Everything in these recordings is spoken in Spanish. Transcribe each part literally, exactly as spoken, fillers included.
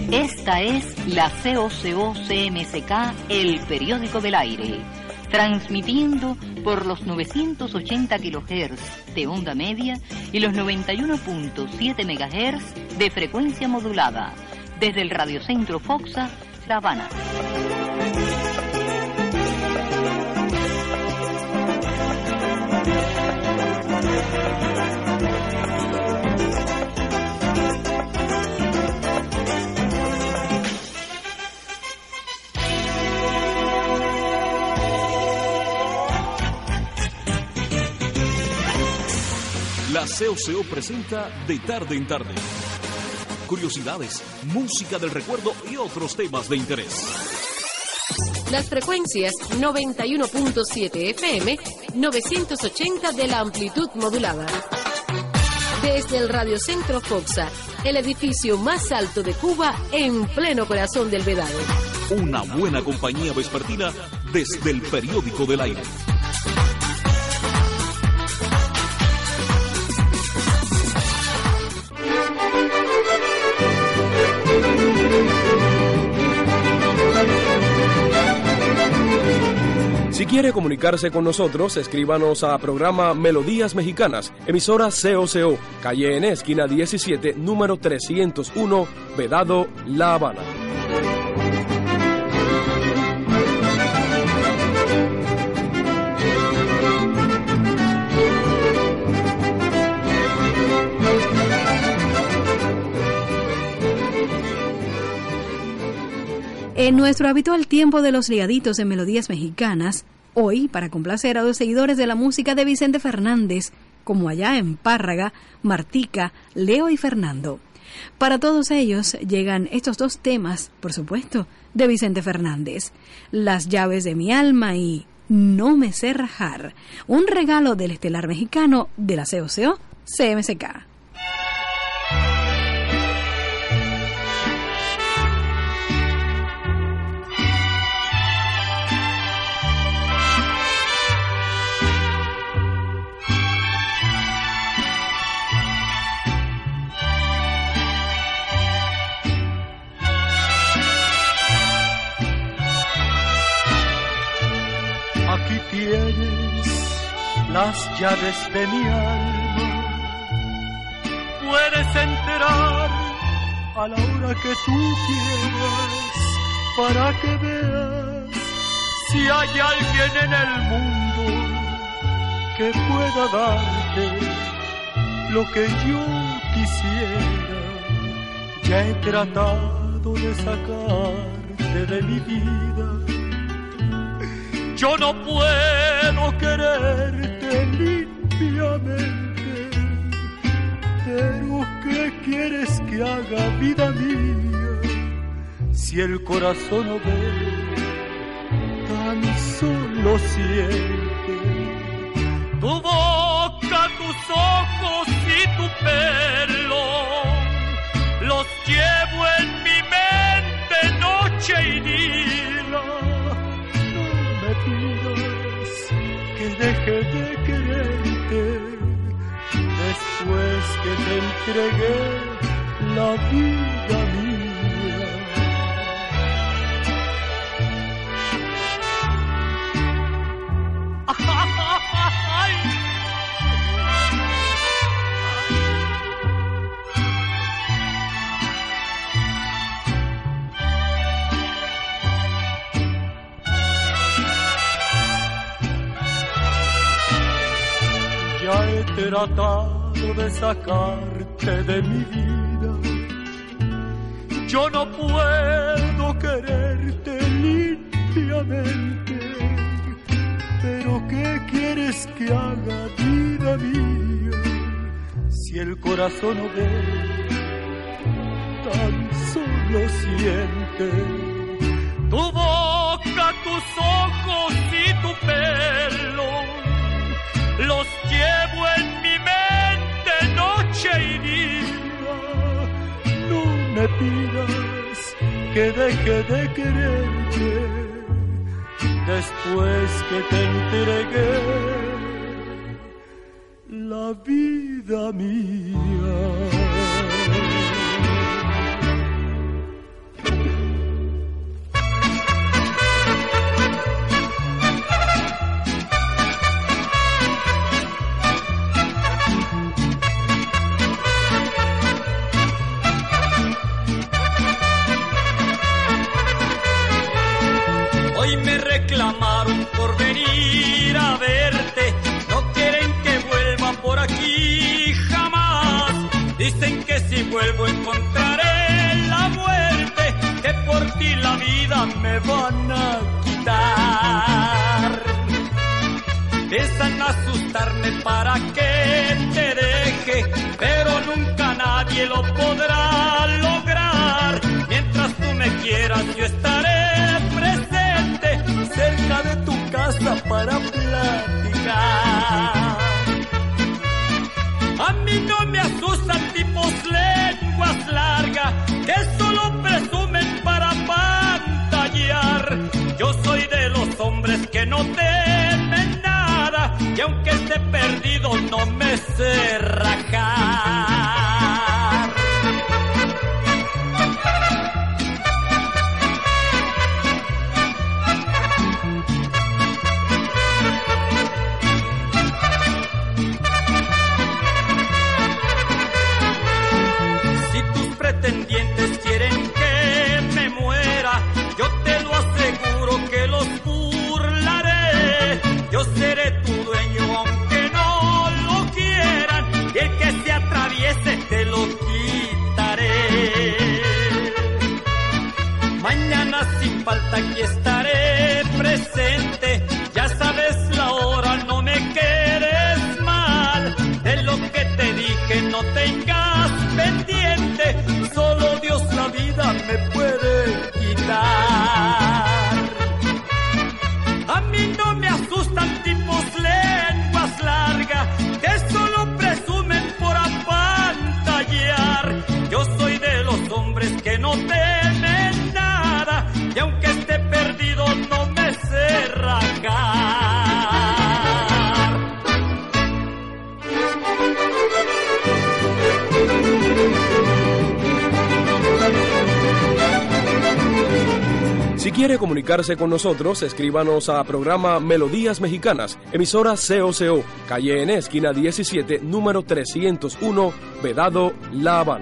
Esta es la C O C O C M S K, el periódico del aire, transmitiendo por los novecientos ochenta kilohertz de onda media y los noventa y uno punto siete megahertz de frecuencia modulada, desde el Radiocentro Foxa, La Habana. La C O C O presenta De Tarde en Tarde. Curiosidades, música del recuerdo y otros temas de interés. Las frecuencias noventa y uno punto siete F M, novecientos ochenta de la amplitud modulada. Desde el Radiocentro Foxa, el edificio más alto de Cuba, en pleno corazón del Vedado. Una buena compañía vespertina desde el periódico del aire. Si quiere comunicarse con nosotros, escríbanos a programa Melodías Mexicanas, emisora C O C O, calle N, esquina diecisiete, número trescientos uno, Vedado, La Habana. En nuestro habitual tiempo de los ligaditos en Melodías Mexicanas, hoy, para complacer a los seguidores de la música de Vicente Fernández, como allá en Párraga, Martica, Leo y Fernando. Para todos ellos llegan estos dos temas, por supuesto, de Vicente Fernández: Las llaves de mi alma y No me sé rajar, un regalo del estelar mexicano de la C O C O C M S K. Aquí tienes las llaves de mi alma, puedes entrar a la hora que tú quieras, para que veas si hay alguien en el mundo que pueda darte lo que yo quisiera. Ya he tratado de sacarte de mi vida, yo no puedo quererte limpiamente, pero ¿qué quieres que haga, vida mía? Si el corazón no ve, tan solo siente. Tu boca, tus ojos y tu pelo, los llevo en mi mente noche y día. Que deje de quererte después que te entregué la vida mía. ¡Ay! Ya he tratado de sacarte de mi vida, yo no puedo quererte limpiamente, pero ¿qué quieres que haga, vida mía? Si el corazón no ve, tan solo siente. Tu boca, tus ojos y tu pelo, los llevo en mi mente noche y día. No me pidas que deje de quererte después que te entregué la vida mía. ti la vida me van a quitar. Piensan asustarme para que te deje, pero nunca nadie lo podrá lograr. Mientras tú me quieras yo estaré presente cerca de tu casa para platicar. A mí no me asustan tipos lenguas largas que solo presumen para pantallar. Yo soy de los hombres que no temen nada y aunque esté perdido no me sé rajar. Si tus pretendientes quieren que me muera, yo te lo aseguro que los burlaré. Yo seré tu dueño aunque no lo quieran, y el que se atraviese te lo quitaré. Mañana sin falta aquí estaré presente, ya sabes la hora, no me quedes mal. De lo que te dije no tengas pendiente, solo Dios la vida me puede quitar. A mí no me asustan tipos lenguas largas que solo presumen por apantallar. Yo soy de los hombres que no temen nada y aunque esté perdido no me sé rajar. Si quiere comunicarse con nosotros, escríbanos a programa Melodías Mexicanas, emisora C O C O, calle N, esquina diecisiete, número trescientos uno, Vedado, La Habana.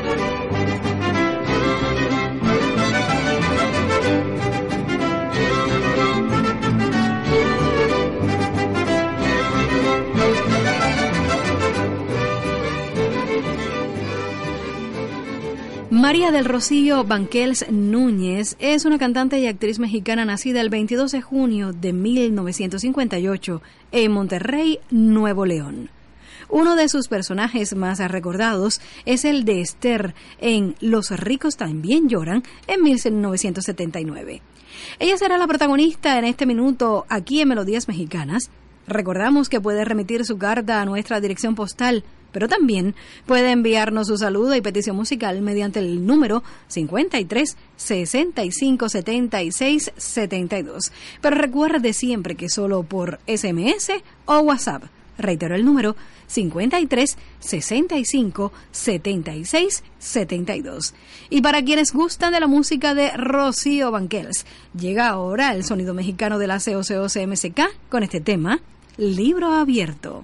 María del Rocío Banquels Núñez es una cantante y actriz mexicana nacida el veintidós de junio de mil novecientos cincuenta y ocho en Monterrey, Nuevo León. Uno de sus personajes más recordados es el de Esther en Los ricos también lloran en mil novecientos setenta y nueve. Ella será la protagonista en este minuto aquí en Melodías Mexicanas. Recordamos que puede remitir su carta a nuestra dirección postal, pero también puede enviarnos su saludo y petición musical mediante el número cincuenta y tres, sesenta y cinco, setenta y seis, setenta y dos. Pero recuerde siempre que solo por S M S o WhatsApp. Reitero el número cincuenta y tres, sesenta y cinco, setenta y seis, setenta y dos. Y para quienes gustan de la música de Rocío Banquels, llega ahora el sonido mexicano de la C O C O C M C K con este tema, Libro Abierto.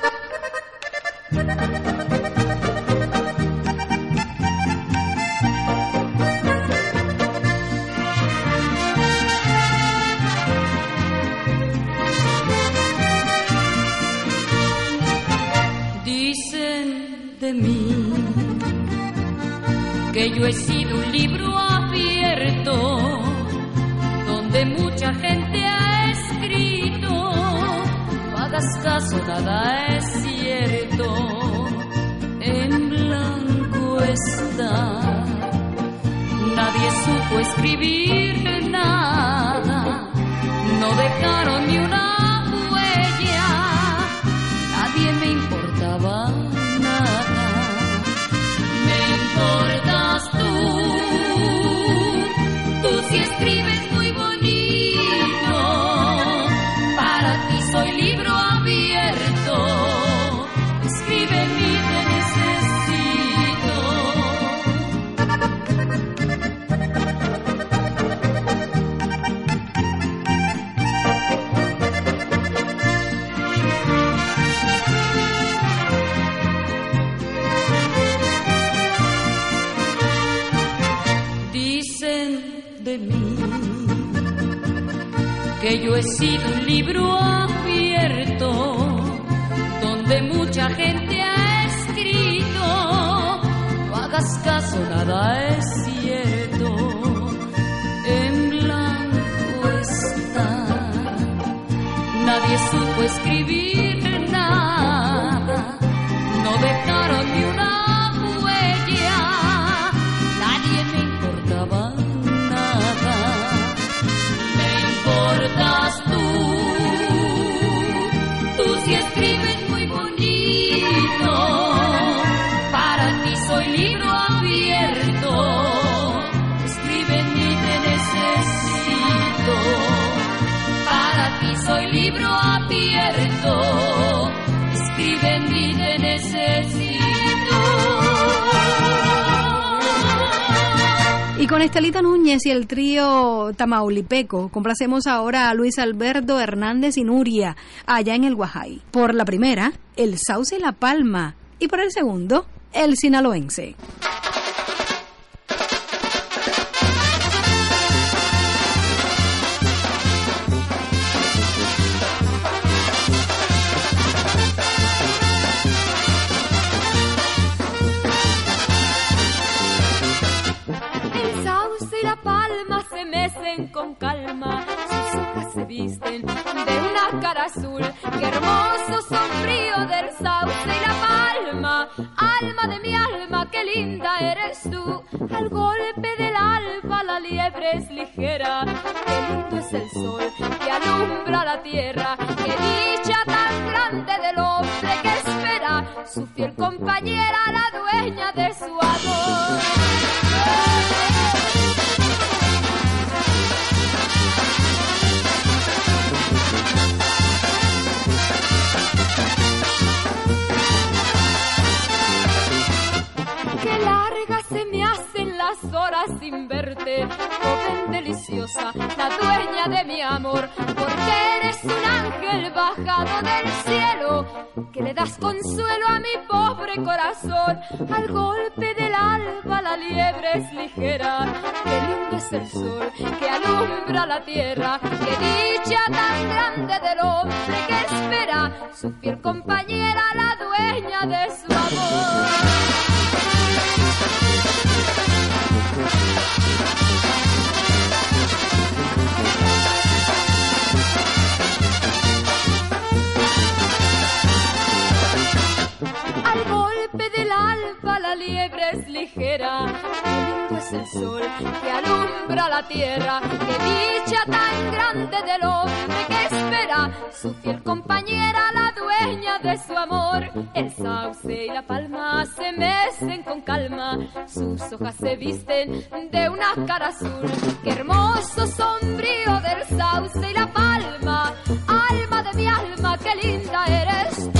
Dicen de mí que yo he sido un libro abierto donde mucha gente ha escrito. No hagas caso, nada es cierto, en blanco está. Nadie supo escribir nada, no dejaron ni una huella, nadie me importaba nada. Me importas tú, tú sí escribes muy bonito, para ti soy libro abierto, escríbeme y te necesito. De mí que yo he sido un libro abierto donde mucha gente ha escrito. No hagas caso, nada es cierto, nadie supo escribir nada, no dejaron ni una huella, nadie me importaba nada. Me importas tú, tú sí escribes muy bonito, para ti soy libro abierto, escribe en mí te necesito, para ti soy libro abierto, escribe en mí te necesito. Y con Estelita Núñez y el trío tamaulipeco, complacemos ahora a Luis Alberto Hernández y Nuria, allá en el Guajay. Por la primera, el Sauce y la Palma, y por el segundo, el Sinaloense. Con calma, sus hojas se visten de una cara azul. Qué hermoso sombrío del sauce y la palma, alma de mi alma, qué linda eres tú. Al golpe del alba la liebre es ligera, qué lindo es el sol que alumbra la tierra. Qué dicha tan grande del hombre que espera su fiel compañera, la dueña de su amor. Qué largas se me hacen las horas sin verte, joven deliciosa, la dueña de mi amor, porque eres un ángel bajado del cielo, que le das consuelo a mi pobre corazón. Al golpe del alba la liebre es ligera, qué lindo es el sol que alumbra la tierra. Qué dicha tan grande del hombre que espera su fiel compañera, la dueña de su amor. Al golpe del alba la liebre es ligera, qué lindo es el sol que alumbra la tierra. Qué dicha tan grande del hombre que espera su fiel compañera, la dueña de su amor. El sauce y la palma se mecen con calma, sus hojas se visten de una cara azul. Qué hermoso sombrío del sauce y la palma, alma de mi alma, qué linda eres tú.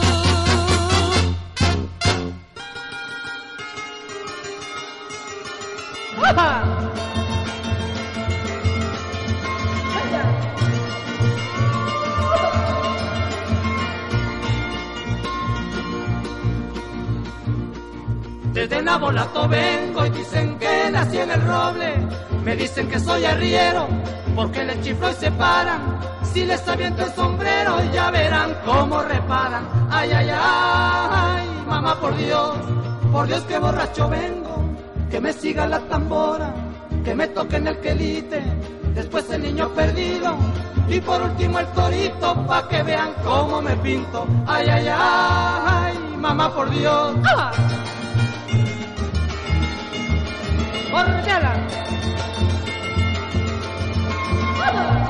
Desde Nabolato vengo y dicen que nací en el roble. Me dicen que soy arriero porque les chiflo y se paran. Si les aviento el sombrero ya verán cómo reparan. Ay, ay, ay, mamá, por Dios, por Dios que borracho vengo. Que me siga la tambora, que me toquen el quelite, después el niño perdido y por último el torito, pa' que vean cómo me pinto. Ay, ay, ay, mamá, por Dios. ¡Ah! ¡Órale! ¡Ah!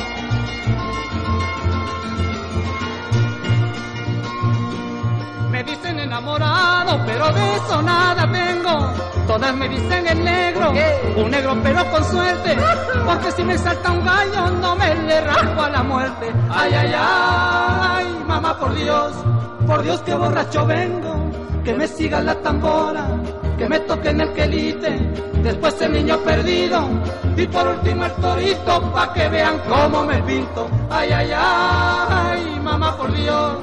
Me dicen enamorado, pero de eso nada tengo. Todas me dicen el negro, un negro pero con suerte, porque si me salta un gallo no me le rasgo a la muerte. Ay, ay, ay, mamá, por Dios, por Dios que borracho vengo. Que me siga la tambora, que me toquen el quelite, después el niño perdido y por último el torito, pa' que vean cómo me pinto. Ay, ay, ay, mamá, por Dios.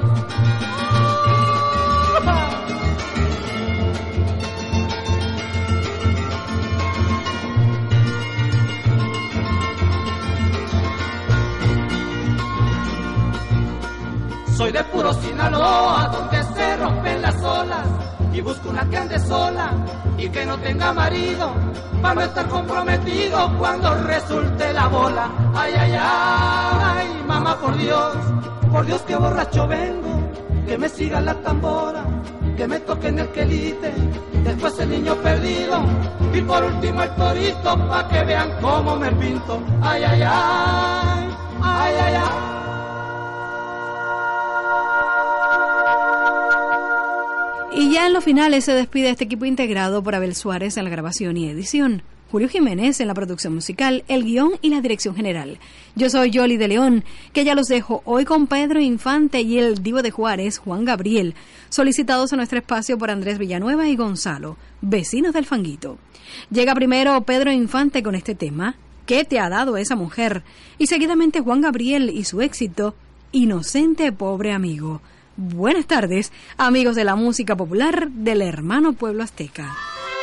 Soy de puro Sinaloa, donde se rompen las olas, y busco una que ande sola y que no tenga marido, para no estar comprometido cuando resulte la bola. Ay, ay, ay, mamá, por Dios, por Dios que borracho vengo, que me siga la tambora, que me toquen el quelite, después el niño perdido y por último el torito, pa' que vean cómo me pinto. Ay, ay, ay, ay, ay, ay. Y ya en los finales se despide este equipo integrado por Abel Suárez en la grabación y edición, Julio Jiménez en la producción musical, el guión y la dirección general. Yo soy Yoli de León, que ya los dejo hoy con Pedro Infante y el divo de Juárez, Juan Gabriel, solicitados a nuestro espacio por Andrés Villanueva y Gonzalo, vecinos del Fanguito. Llega primero Pedro Infante con este tema, ¿qué te ha dado esa mujer? Y seguidamente Juan Gabriel y su éxito, Inocente pobre amigo. Buenas tardes, amigos de la música popular del hermano pueblo azteca.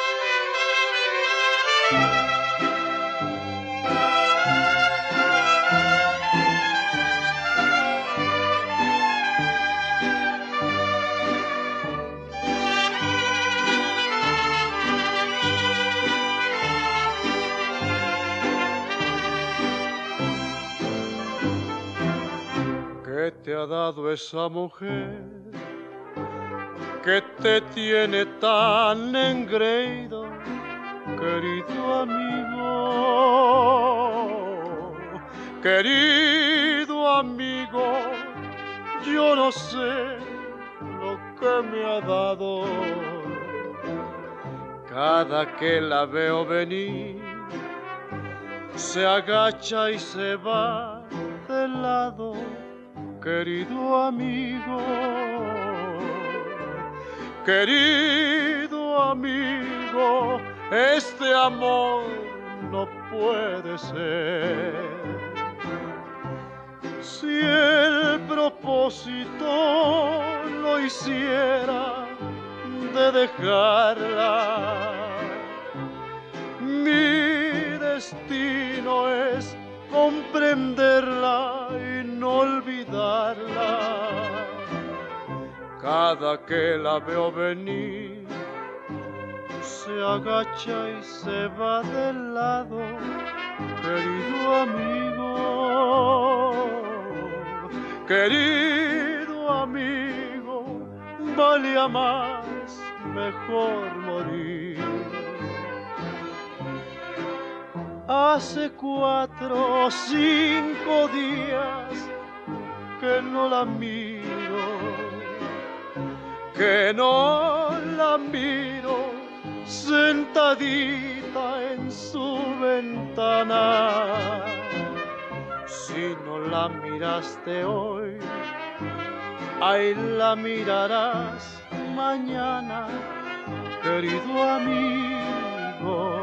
¿Qué te ha dado esa mujer que te tiene tan engreído, querido amigo? Querido amigo, yo no sé lo que me ha dado. Cada que la veo venir, se agacha y se va de lado. Querido amigo, querido amigo, este amor no puede ser. Si el propósito lo hiciera de dejarla, mi destino es comprenderla y no olvidarla. Cada que la veo venir, se agacha y se va de lado. Querido amigo, querido amigo, valía más mejor morir. Hace cuatro o cinco días que no la miro, que no la miro sentadita en su ventana. Si no la miraste hoy, ahí la mirarás mañana, querido amigo.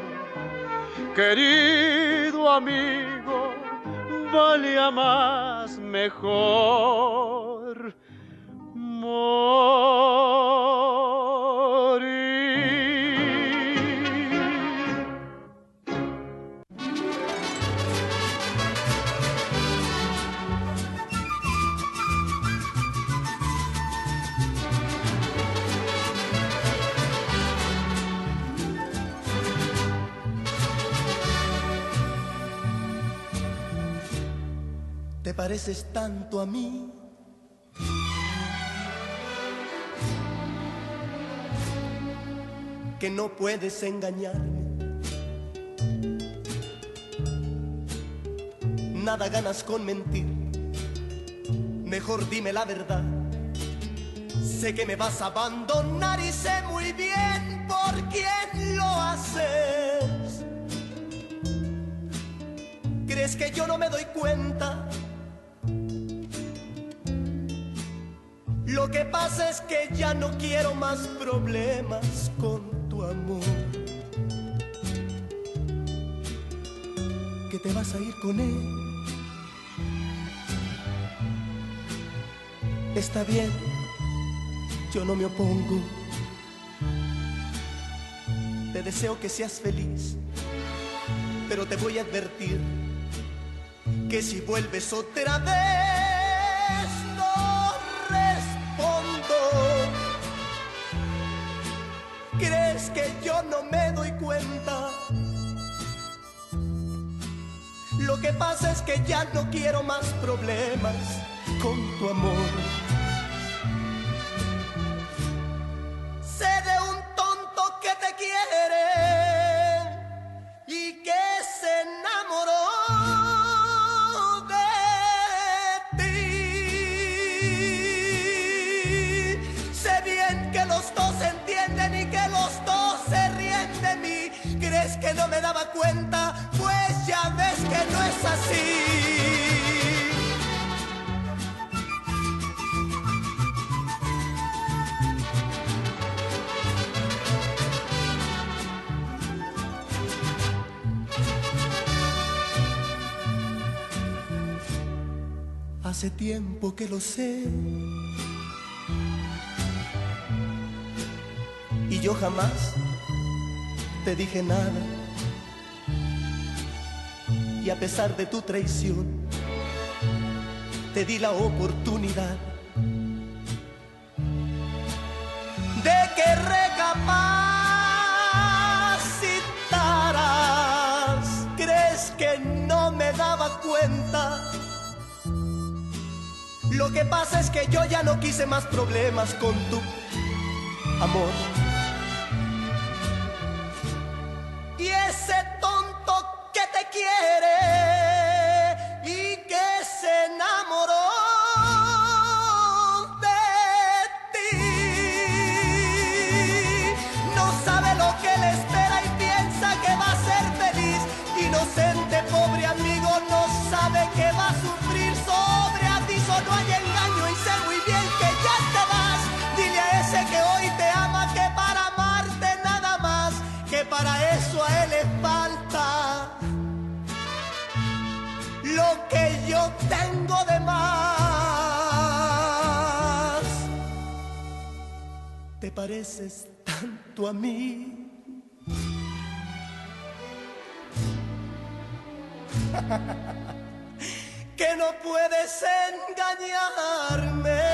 Querido amigo, valía más mejor morir. Te pareces tanto a mí, que no puedes engañarme. Nada ganas con mentir, mejor dime la verdad. Sé que me vas a abandonar y sé muy bien por quién lo haces. ¿Crees que yo no me doy cuenta? Lo que pasa es que ya no quiero más problemas con tu amor. Que te vas a ir con él. Está bien, yo no me opongo. Te deseo que seas feliz, pero te voy a advertir que si vuelves otra vez no respondo. ¿Crees que yo no me doy cuenta? Lo que pasa es que ya no quiero más problemas con tu amor. Sé de un tonto que te quiere y que se enamoró de ti. Sé bien que los dos se entienden y que los dos se ríen de mí. ¿Crees que no me daba cuenta? Pues ya ves que no es así. Hace tiempo que lo sé y yo jamás te dije nada, y a pesar de tu traición te di la oportunidad de que recapacitaras. ¿Crees que no me daba cuenta? Lo que pasa es que yo ya no quise más problemas con tu amor. Y ese tonto que te quiere y que se enamoró de ti, no sabe lo que le espera y piensa que va a ser feliz. Inocente, pobre amigo, no sabe que va a sufrir. Sobre aviso no hay engaño y sé muy bien que ya te vas. Dile a ese que hoy te ama que para amarte nada más, que para eso a él le falta lo que yo tengo de más. ¿Te pareces tanto a mí? Que no puedes engañarme.